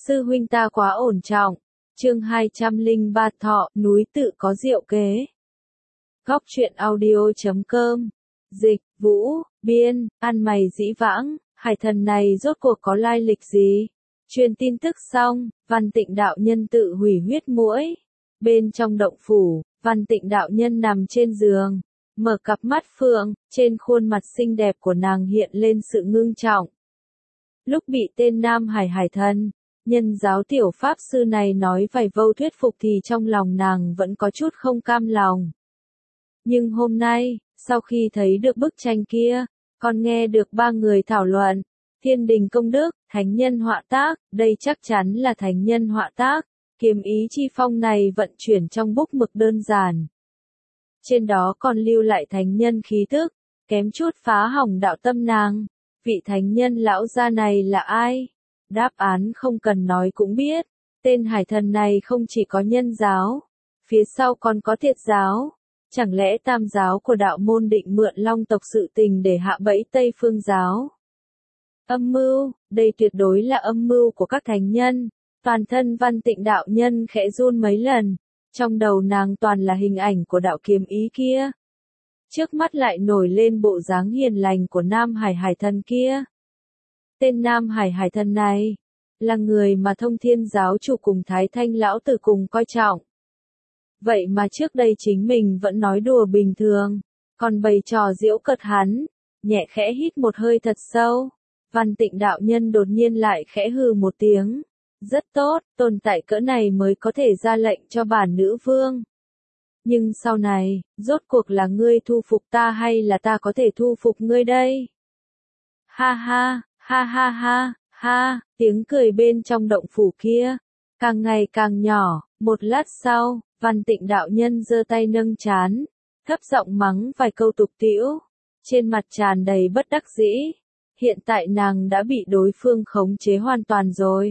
Sư huynh ta quá ổn trọng. Chương 203 Thọ, núi tự có diệu kế. Góc truyện audio.com. Dịch, Vũ, Biên, ăn mày dĩ vãng, hải thần này rốt cuộc có lai lịch gì? Truyền tin tức xong, Văn Tịnh đạo nhân tự hủy huyết muỗi. Bên trong động phủ, Văn Tịnh đạo nhân nằm trên giường, mở cặp mắt phượng, trên khuôn mặt xinh đẹp của nàng hiện lên sự ngưng trọng. Lúc bị tên Nam Hải hải thần, nhân giáo tiểu pháp sư này nói vài câu thuyết phục thì trong lòng nàng vẫn có chút không cam lòng. Nhưng hôm nay, sau khi thấy được bức tranh kia, còn nghe được ba người thảo luận, thiên đình công đức, thánh nhân họa tác, đây chắc chắn là thánh nhân họa tác, kiếm ý chi phong này vận chuyển trong bút mực đơn giản. Trên đó còn lưu lại thánh nhân khí tức, kém chút phá hỏng đạo tâm nàng. Vị thánh nhân lão gia này là ai? Đáp án không cần nói cũng biết, tên hải thần này không chỉ có nhân giáo, phía sau còn có thiệt giáo. Chẳng lẽ tam giáo của đạo môn định mượn long tộc sự tình để hạ bẫy Tây Phương giáo? Âm mưu, đây tuyệt đối là âm mưu của các thánh nhân. Toàn thân Văn Tịnh đạo nhân khẽ run mấy lần, trong đầu nàng toàn là hình ảnh của đạo kiếm ý kia. Trước mắt lại nổi lên bộ dáng hiền lành của Nam Hải hải thần kia. Tên Nam Hải hải thần này, là người mà Thông Thiên giáo chủ cùng Thái Thanh lão tử cùng coi trọng. Vậy mà trước đây chính mình vẫn nói đùa bình thường, còn bày trò giễu cợt hắn, nhẹ khẽ hít một hơi thật sâu. Văn Tịnh đạo nhân đột nhiên lại khẽ hừ một tiếng. Rất tốt, tồn tại cỡ này mới có thể ra lệnh cho bản nữ vương. Nhưng sau này, rốt cuộc là ngươi thu phục ta hay là ta có thể thu phục ngươi đây? Ha ha, ha ha ha, ha, tiếng cười bên trong động phủ kia, càng ngày càng nhỏ. Một lát sau, Văn Tịnh đạo nhân giơ tay nâng trán, thấp giọng mắng vài câu tục tĩu, trên mặt tràn đầy bất đắc dĩ. Hiện tại nàng đã bị đối phương khống chế hoàn toàn rồi.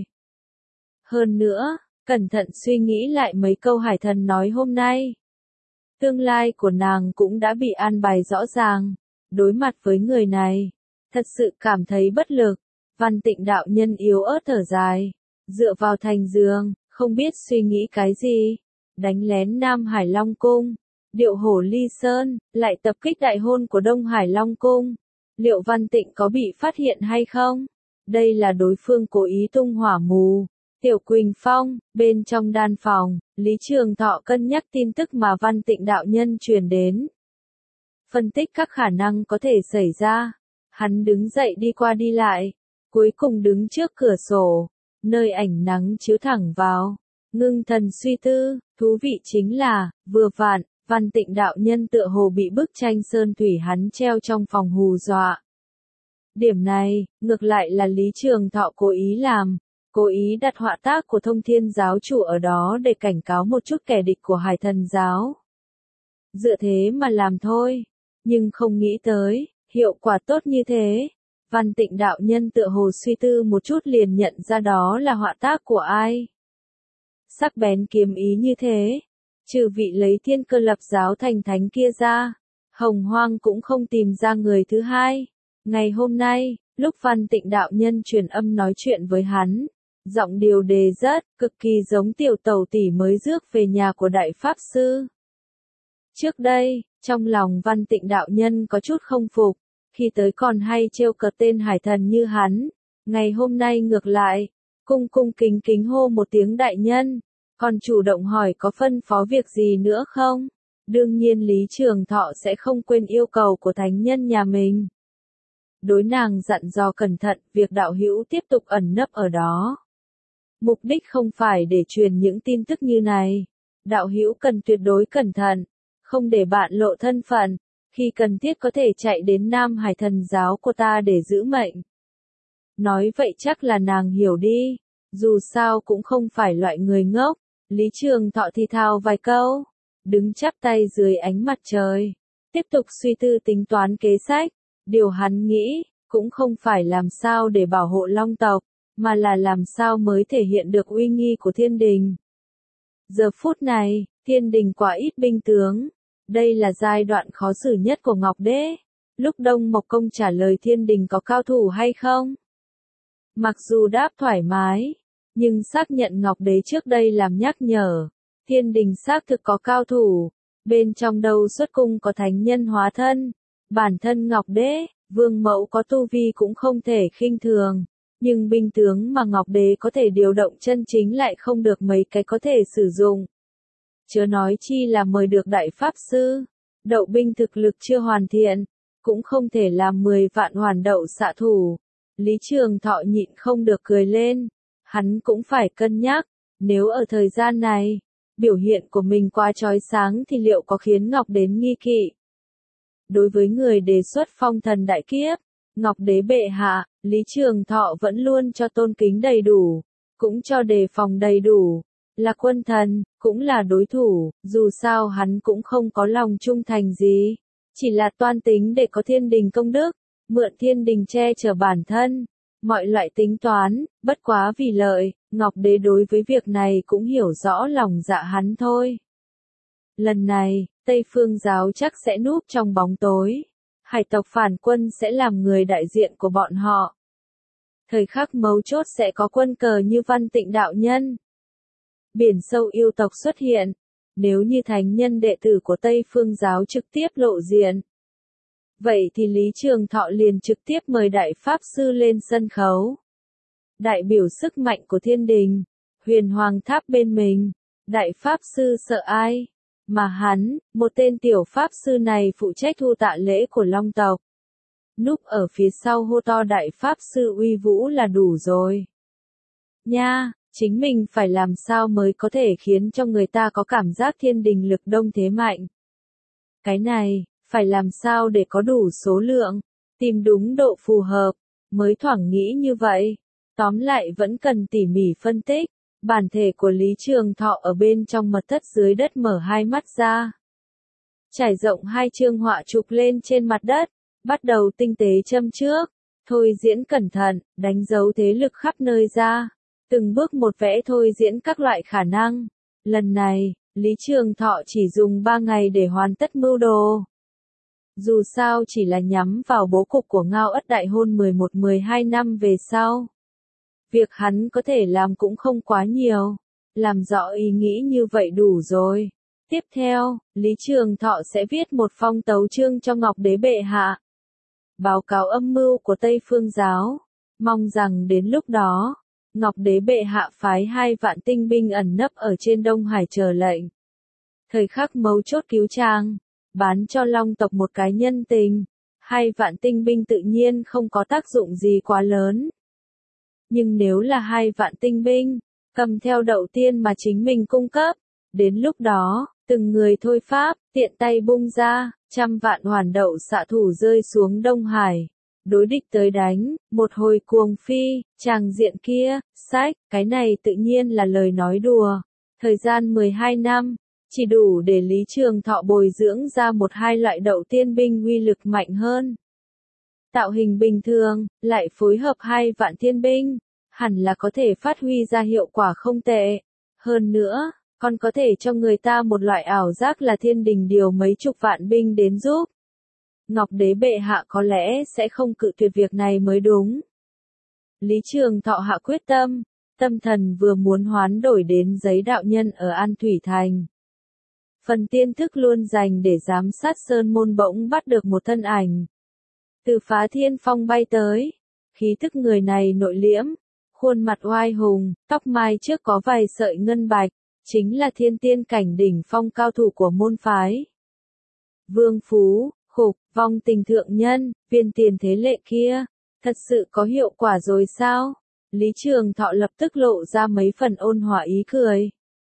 Hơn nữa, cẩn thận suy nghĩ lại mấy câu hải thần nói hôm nay. Tương lai của nàng cũng đã bị an bài rõ ràng. Đối mặt với người này, thật sự cảm thấy bất lực. Văn Tịnh đạo nhân yếu ớt thở dài, dựa vào thành giường, không biết suy nghĩ cái gì. Đánh lén Nam Hải Long Cung, điệu hổ Ly Sơn, lại tập kích đại hôn của Đông Hải Long Cung. Liệu Văn Tịnh có bị phát hiện hay không? Đây là đối phương cố ý tung hỏa mù. Tiểu Quỳnh Phong, bên trong đan phòng, Lý Trường Thọ cân nhắc tin tức mà Văn Tịnh đạo nhân truyền đến. Phân tích các khả năng có thể xảy ra. Hắn đứng dậy đi qua đi lại, cuối cùng đứng trước cửa sổ, nơi ánh nắng chiếu thẳng vào. Ngưng thần suy tư, thú vị chính là, vừa vặn, Văn Tịnh đạo nhân tựa hồ bị bức tranh sơn thủy hắn treo trong phòng hù dọa. Điểm này, ngược lại là Lý Trường Thọ cố ý làm. Cố ý đặt họa tác của Thông Thiên giáo chủ ở đó để cảnh cáo một chút kẻ địch của hải thần giáo. Dựa thế mà làm thôi, nhưng không nghĩ tới, hiệu quả tốt như thế. Văn Tịnh đạo nhân tựa hồ suy tư một chút liền nhận ra đó là họa tác của ai. Sắc bén kiếm ý như thế, trừ vị lấy Thiên Cơ lập giáo thành thánh kia ra, Hồng Hoang cũng không tìm ra người thứ hai. Ngày hôm nay, lúc Văn Tịnh đạo nhân truyền âm nói chuyện với hắn, giọng điều đề rất, cực kỳ giống tiểu tẩu tỷ mới rước về nhà của đại pháp sư. Trước đây, trong lòng Văn Tịnh đạo nhân có chút không phục, khi tới còn hay trêu cợt tên hải thần như hắn. Ngày hôm nay ngược lại, cung cung kính kính hô một tiếng đại nhân, còn chủ động hỏi có phân phó việc gì nữa không? Đương nhiên Lý Trường Thọ sẽ không quên yêu cầu của thánh nhân nhà mình. Đối nàng dặn dò cẩn thận, việc đạo hữu tiếp tục ẩn nấp ở đó. Mục đích không phải để truyền những tin tức như này. Đạo hữu cần tuyệt đối cẩn thận, không để bạn lộ thân phận, khi cần thiết có thể chạy đến Nam Hải thần giáo của ta để giữ mệnh. Nói vậy chắc là nàng hiểu đi, dù sao cũng không phải loại người ngốc. Lý Trường Thọ thì thào vài câu, đứng chắp tay dưới ánh mặt trời, tiếp tục suy tư tính toán kế sách. Điều hắn nghĩ, cũng không phải làm sao để bảo hộ Long tộc, mà là làm sao mới thể hiện được uy nghi của thiên đình. Giờ phút này, thiên đình quá ít binh tướng. Đây là giai đoạn khó xử nhất của Ngọc Đế. Lúc Đông Mộc Công trả lời thiên đình có cao thủ hay không? Mặc dù đáp thoải mái, Nhưng xác nhận Ngọc Đế trước đây làm nhắc nhở, thiên đình xác thực có cao thủ, bên trong đầu xuất cung có thánh nhân hóa thân, bản thân Ngọc Đế, vương mẫu có tu vi cũng không thể khinh thường, nhưng binh tướng mà Ngọc Đế có thể điều động chân chính lại không được mấy cái có thể sử dụng. Chớ nói chi là mời được đại pháp sư, đậu binh thực lực chưa hoàn thiện, cũng không thể làm 10 vạn hoàn đậu xạ thủ. Lý Trường Thọ nhịn không được cười lên, hắn cũng phải cân nhắc, nếu ở thời gian này, biểu hiện của mình quá chói sáng thì liệu có khiến Ngọc đến nghi kỵ. Đối với người đề xuất phong thần đại kiếp, Ngọc Đế bệ hạ, Lý Trường Thọ vẫn luôn cho tôn kính đầy đủ, cũng cho đề phòng đầy đủ, là quân thần, cũng là đối thủ, dù sao hắn cũng không có lòng trung thành gì, chỉ là toan tính để có thiên đình công đức, mượn thiên đình che chở bản thân, mọi loại tính toán, bất quá vì lợi, Ngọc Đế đối với việc này cũng hiểu rõ lòng dạ hắn thôi. Lần này, Tây Phương giáo chắc sẽ núp trong bóng tối, hải tộc phản quân sẽ làm người đại diện của bọn họ. Thời khắc mấu chốt sẽ có quân cờ như Văn Tịnh đạo nhân. Biển sâu yêu tộc xuất hiện, nếu như thánh nhân đệ tử của Tây Phương giáo trực tiếp lộ diện. Vậy thì Lý Trường Thọ liền trực tiếp mời Đại Pháp Sư lên sân khấu. Đại biểu sức mạnh của thiên đình, huyền hoàng tháp bên mình, Đại Pháp Sư sợ ai? Mà hắn, một tên tiểu Pháp Sư này phụ trách thu tạ lễ của Long tộc. Núp ở phía sau hô to Đại Pháp Sư uy vũ là đủ rồi. Nha, chính mình phải làm sao mới có thể khiến cho người ta có cảm giác thiên đình lực đông thế mạnh. Cái này, phải làm sao để có đủ số lượng, tìm đúng độ phù hợp, mới thoảng nghĩ như vậy. Tóm lại vẫn cần tỉ mỉ phân tích, bản thể của Lý Trường Thọ ở bên trong mật thất dưới đất mở hai mắt ra. Trải rộng hai chương họa chụp lên trên mặt đất, bắt đầu tinh tế châm trước, thôi diễn cẩn thận, đánh dấu thế lực khắp nơi ra. Từng bước một vẽ thôi diễn các loại khả năng. Lần này, Lý Trường Thọ chỉ dùng 3 ngày để hoàn tất mưu đồ. Dù sao chỉ là nhắm vào bố cục của Ngao Ất đại hôn 11-12 năm về sau. Việc hắn có thể làm cũng không quá nhiều. Làm rõ ý nghĩ như vậy đủ rồi. Tiếp theo, Lý Trường Thọ sẽ viết một phong tấu chương cho Ngọc Đế bệ hạ. Báo cáo âm mưu của Tây Phương giáo. Mong rằng đến lúc đó, Ngọc Đế bệ hạ phái 2 vạn tinh binh ẩn nấp ở trên Đông Hải chờ lệnh. Thời khắc mấu chốt cứu Trang, bán cho Long tộc một cái nhân tình. 2 vạn tinh binh tự nhiên không có tác dụng gì quá lớn. Nhưng nếu là 2 vạn tinh binh, cầm theo đậu tiên mà chính mình cung cấp, đến lúc đó, từng người thôi pháp, tiện tay bung ra, 100 vạn hoàn đậu xạ thủ rơi xuống Đông Hải. Đối địch tới đánh, một hồi cuồng phi, tràng diện kia, sách, cái này tự nhiên là lời nói đùa. Thời gian 12 năm, chỉ đủ để Lý Trường Thọ bồi dưỡng ra 1-2 loại đậu tiên binh uy lực mạnh hơn. Tạo hình bình thường, lại phối hợp 2 vạn thiên binh, hẳn là có thể phát huy ra hiệu quả không tệ. Hơn nữa, còn có thể cho người ta một loại ảo giác là thiên đình điều mấy chục vạn binh đến giúp. Ngọc Đế bệ hạ có lẽ sẽ không cự tuyệt việc này mới đúng. Lý Trường Thọ hạ quyết tâm, tâm thần vừa muốn hoán đổi đến giấy đạo nhân ở An Thủy Thành. Phần tiên thức luôn dành để giám sát sơn môn bỗng bắt được một thân ảnh. Từ Phá Thiên Phong bay tới, khí thức người này nội liễm, khuôn mặt oai hùng, tóc mai trước có vài sợi ngân bạch, chính là thiên tiên cảnh đỉnh phong cao thủ của môn phái. Vương Phú, Khục, Vong Tình thượng nhân, viên tiền thế lệ kia, thật sự có hiệu quả rồi sao? Lý Trường Thọ lập tức lộ ra mấy phần ôn hòa ý cười.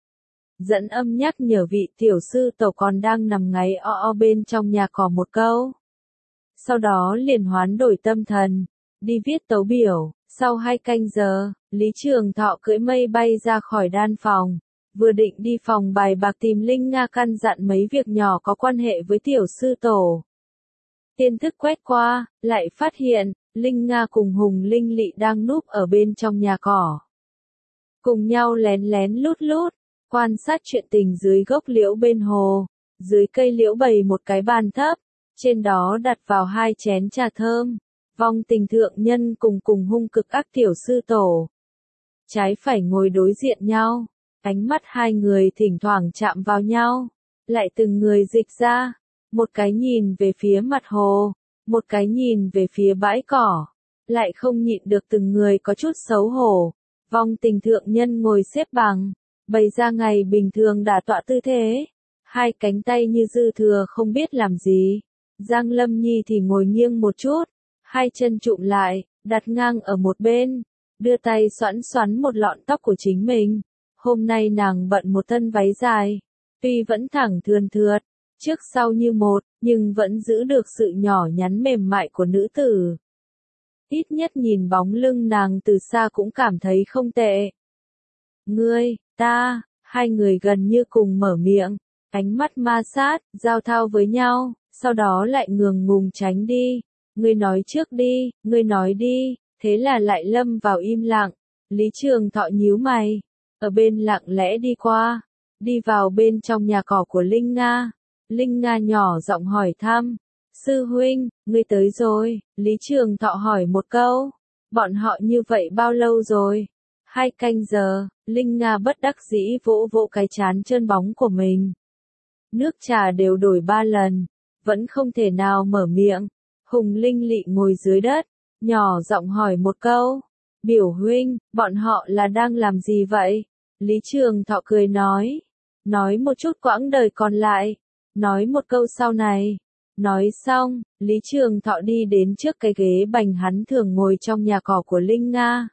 Dẫn âm nhắc nhở vị tiểu sư tổ còn đang nằm ngáy o bên trong nhà cỏ một câu. Sau đó liền hoán đổi tâm thần, đi viết tấu biểu. Sau 2 canh giờ, Lý Trường Thọ cưỡi mây bay ra khỏi đan phòng. Vừa định đi phòng bài bạc tìm Linh Nga căn dặn mấy việc nhỏ có quan hệ với tiểu sư tổ. Tiên thức quét qua, lại phát hiện, Linh Nga cùng Hùng Linh Lị đang núp ở bên trong nhà cỏ. Cùng nhau lén lén lút lút, quan sát chuyện tình dưới gốc liễu bên hồ. Dưới cây liễu bày một cái bàn thấp, trên đó đặt vào 2 chén trà thơm. Vong Tình thượng nhân cùng hung cực ác tiểu sư tổ. trái phải ngồi đối diện nhau, ánh mắt hai người thỉnh thoảng chạm vào nhau, lại từng người dịch ra, một cái nhìn về phía mặt hồ, một cái nhìn về phía bãi cỏ, lại không nhịn được từng người có chút xấu hổ. Vong Tình thượng nhân ngồi xếp bằng, bày ra ngày bình thường đả tọa tư thế, hai cánh tay như dư thừa không biết làm gì. Giang Lâm Nhi thì ngồi nghiêng một chút, hai chân trụm lại, đặt ngang ở một bên, đưa tay xoắn xoắn một lọn tóc của chính mình. Hôm nay nàng bận một thân váy dài, tuy vẫn thẳng thườn thượt, trước sau như một, nhưng vẫn giữ được sự nhỏ nhắn mềm mại của nữ tử. Ít nhất nhìn bóng lưng nàng từ xa cũng cảm thấy không tệ. Ngươi, ta, hai người gần như cùng mở miệng, ánh mắt ma sát, giao thao với nhau, sau đó lại ngường ngùng tránh đi. Ngươi nói trước đi, ngươi nói đi, thế là lại lâm vào im lặng. Lý Trường Thọ nhíu mày, ở bên lặng lẽ đi qua, đi vào bên trong nhà cỏ của Linh Nga. Linh Nga nhỏ giọng hỏi thăm, sư huynh, ngươi tới rồi, Lý Trường Thọ hỏi một câu, bọn họ như vậy bao lâu rồi? 2 canh giờ, Linh Nga bất đắc dĩ vỗ vỗ cái trán trơn bóng của mình. Nước trà đều đổi 3 lần, vẫn không thể nào mở miệng. Hùng Linh Lị ngồi dưới đất, nhỏ giọng hỏi một câu, biểu huynh, bọn họ là đang làm gì vậy? Lý Trường Thọ cười nói một chút quãng đời còn lại, nói một câu sau này. Nói xong, Lý Trường Thọ đi đến trước cái ghế bành hắn thường ngồi trong nhà cỏ của Linh Nga.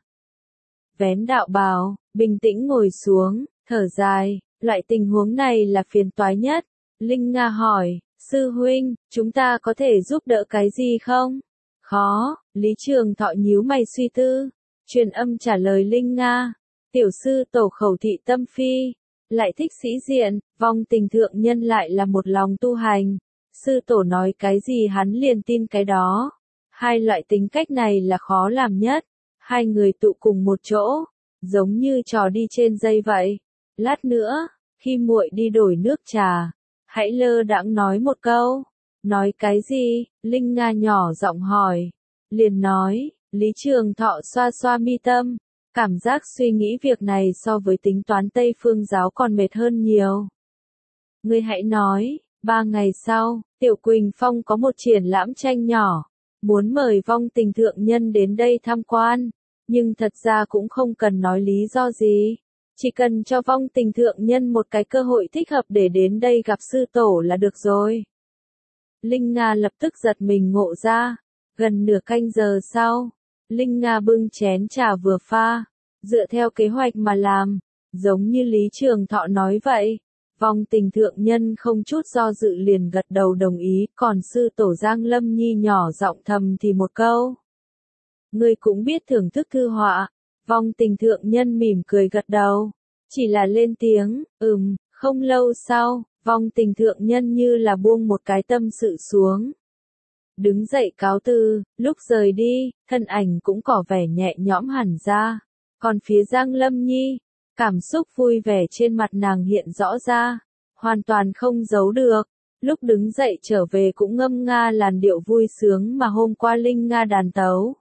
Vén đạo bào, bình tĩnh ngồi xuống, thở dài, loại tình huống này là phiền toái nhất. Linh Nga hỏi, sư huynh, chúng ta có thể giúp đỡ cái gì không? Khó, Lý Trường Thọ nhíu mày suy tư, truyền âm trả lời Linh Nga, tiểu sư tổ khẩu thị tâm phi, lại thích sĩ diện, Vong Tình thượng nhân lại là một lòng tu hành. Sư tổ nói cái gì hắn liền tin cái đó. Hai loại tính cách này là khó làm nhất. Hai người tụ cùng một chỗ, giống như trò đi trên dây vậy. Lát nữa, khi muội đi đổi nước trà, hãy lơ đãng nói một câu. Nói cái gì? Linh Nga nhỏ giọng hỏi. Liền nói, Lý Trường Thọ xoa xoa mi tâm, cảm giác suy nghĩ việc này so với tính toán Tây Phương giáo còn mệt hơn nhiều. Ngươi hãy nói. 3 ngày sau, Tiểu Quỳnh Phong có một triển lãm tranh nhỏ, muốn mời Vong Tình thượng nhân đến đây tham quan, nhưng thật ra cũng không cần nói lý do gì, chỉ cần cho Vong Tình thượng nhân một cái cơ hội thích hợp để đến đây gặp sư tổ là được rồi. Linh Nga lập tức giật mình ngộ ra, gần nửa canh giờ sau, Linh Nga bưng chén trà vừa pha, dựa theo kế hoạch mà làm, giống như Lý Trường Thọ nói vậy. Vong Tình thượng nhân không chút do dự liền gật đầu đồng ý, còn sư tổ Giang Lâm Nhi nhỏ giọng thầm thì một câu. Ngươi cũng biết thưởng thức thư họa. Vong Tình thượng nhân mỉm cười gật đầu, chỉ là lên tiếng, không lâu sau, Vong Tình thượng nhân như là buông một cái tâm sự xuống. Đứng dậy cáo từ, lúc rời đi, thân ảnh cũng có vẻ nhẹ nhõm hẳn ra, còn phía Giang Lâm Nhi, cảm xúc vui vẻ trên mặt nàng hiện rõ ra, hoàn toàn không giấu được. Lúc đứng dậy trở về cũng ngâm nga làn điệu vui sướng mà hôm qua Linh Nga đàn tấu.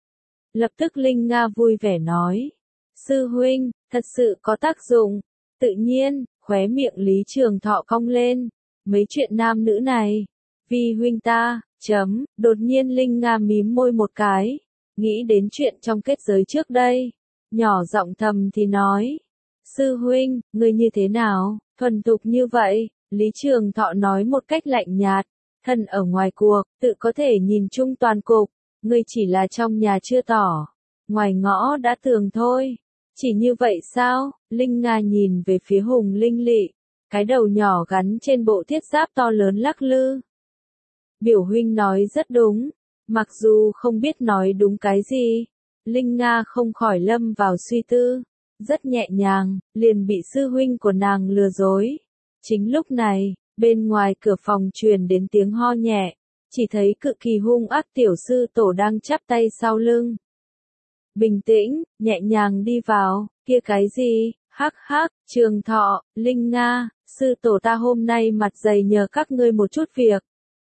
Lập tức Linh Nga vui vẻ nói, sư huynh, thật sự có tác dụng. Tự nhiên, khóe miệng Lý Trường Thọ cong lên, mấy chuyện nam nữ này, vì huynh ta, đột nhiên Linh Nga mím môi một cái, nghĩ đến chuyện trong kết giới trước đây. Nhỏ giọng thầm thì nói, sư huynh, ngươi như thế nào, thuần thục như vậy, Lý Trường Thọ nói một cách lạnh nhạt, thân ở ngoài cuộc, tự có thể nhìn chung toàn cục, ngươi chỉ là trong nhà chưa tỏ, ngoài ngõ đã tường thôi, chỉ như vậy sao? Linh Nga nhìn về phía Hùng Linh Lị, cái đầu nhỏ gắn trên bộ thiết giáp to lớn lắc lư. Biểu huynh nói rất đúng, mặc dù không biết nói đúng cái gì. Linh Nga không khỏi lâm vào suy tư, rất nhẹ nhàng, liền bị sư huynh của nàng lừa dối. Chính lúc này, bên ngoài cửa phòng truyền đến tiếng ho nhẹ, chỉ thấy cực kỳ hung ác tiểu sư tổ đang chắp tay sau lưng. Bình tĩnh, nhẹ nhàng đi vào, kia cái gì, hắc hắc, Trường Thọ, Linh Nga, sư tổ ta hôm nay mặt dày nhờ các ngươi một chút việc.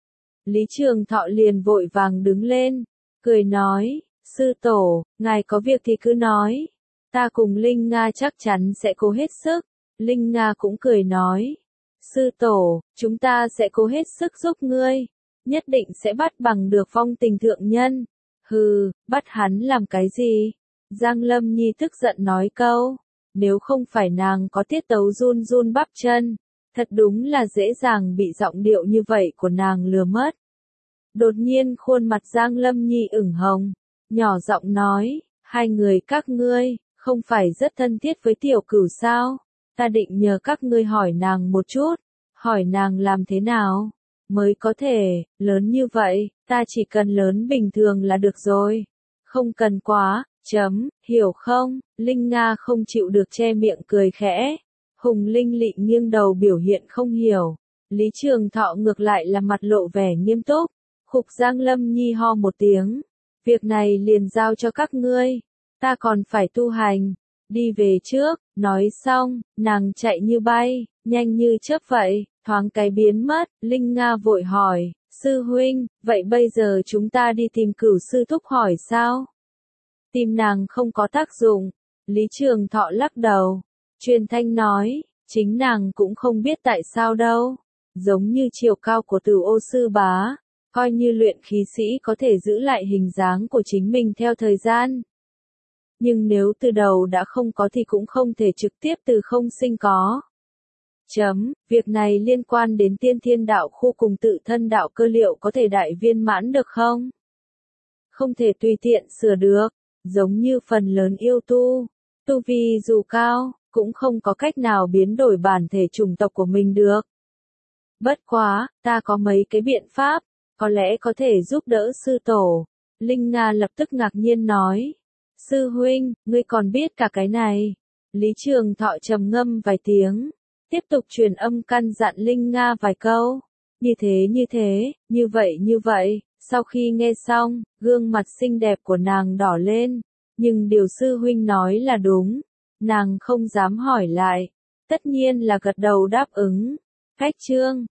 Lý Trường Thọ liền vội vàng đứng lên, cười nói, sư tổ, ngài có việc thì cứ nói. Ta cùng Linh Nga chắc chắn sẽ cố hết sức. Linh Nga cũng cười nói. Sư tổ, chúng ta sẽ cố hết sức giúp ngươi. Nhất định sẽ bắt bằng được Phong Tình thượng nhân. Hừ, bắt hắn làm cái gì? Giang Lâm Nhi tức giận nói câu. Nếu không phải nàng có tiết tấu run run bắp chân, thật đúng là dễ dàng bị giọng điệu như vậy của nàng lừa mất. Đột nhiên khuôn mặt Giang Lâm Nhi ửng hồng, nhỏ giọng nói, hai người các ngươi, không phải rất thân thiết với tiểu cửu sao? Ta định nhờ các ngươi hỏi nàng một chút, hỏi nàng làm thế nào, mới có thể, lớn như vậy, ta chỉ cần lớn bình thường là được rồi. Không cần quá, hiểu không? Linh Nga không chịu được che miệng cười khẽ. Hùng Linh Lị nghiêng đầu biểu hiện không hiểu. Lý Trường Thọ ngược lại là mặt lộ vẻ nghiêm túc. Khục Giang Lâm Nhi ho một tiếng. Việc này liền giao cho các ngươi. Ta còn phải tu hành. Đi về trước. Nói xong, nàng chạy như bay, nhanh như chớp vậy, thoáng cái biến mất. Linh Nga vội hỏi, sư huynh, vậy bây giờ chúng ta đi tìm Cửu sư thúc hỏi sao? Tìm nàng không có tác dụng. Lý Trường Thọ lắc đầu. Truyền thanh nói, chính nàng cũng không biết tại sao đâu. Giống như chiều cao của Từ Ô sư bá, coi như luyện khí sĩ có thể giữ lại hình dáng của chính mình theo thời gian. Nhưng nếu từ đầu đã không có thì cũng không thể trực tiếp từ không sinh có. Việc này liên quan đến tiên thiên đạo khu cùng tự thân đạo cơ liệu có thể đại viên mãn được không? Không thể tùy tiện sửa được, giống như phần lớn yêu tu vi dù cao, cũng không có cách nào biến đổi bản thể chủng tộc của mình được. Bất quá, ta có mấy cái biện pháp, có lẽ có thể giúp đỡ sư tổ. Linh Nga lập tức ngạc nhiên nói. Sư huynh, ngươi còn biết cả cái này. Lý Trường Thọ trầm ngâm vài tiếng, tiếp tục truyền âm căn dặn Linh Nga vài câu. Như thế, như vậy. Sau khi nghe xong, gương mặt xinh đẹp của nàng đỏ lên. Nhưng điều sư huynh nói là đúng. Nàng không dám hỏi lại. Tất nhiên là gật đầu đáp ứng. Cách chương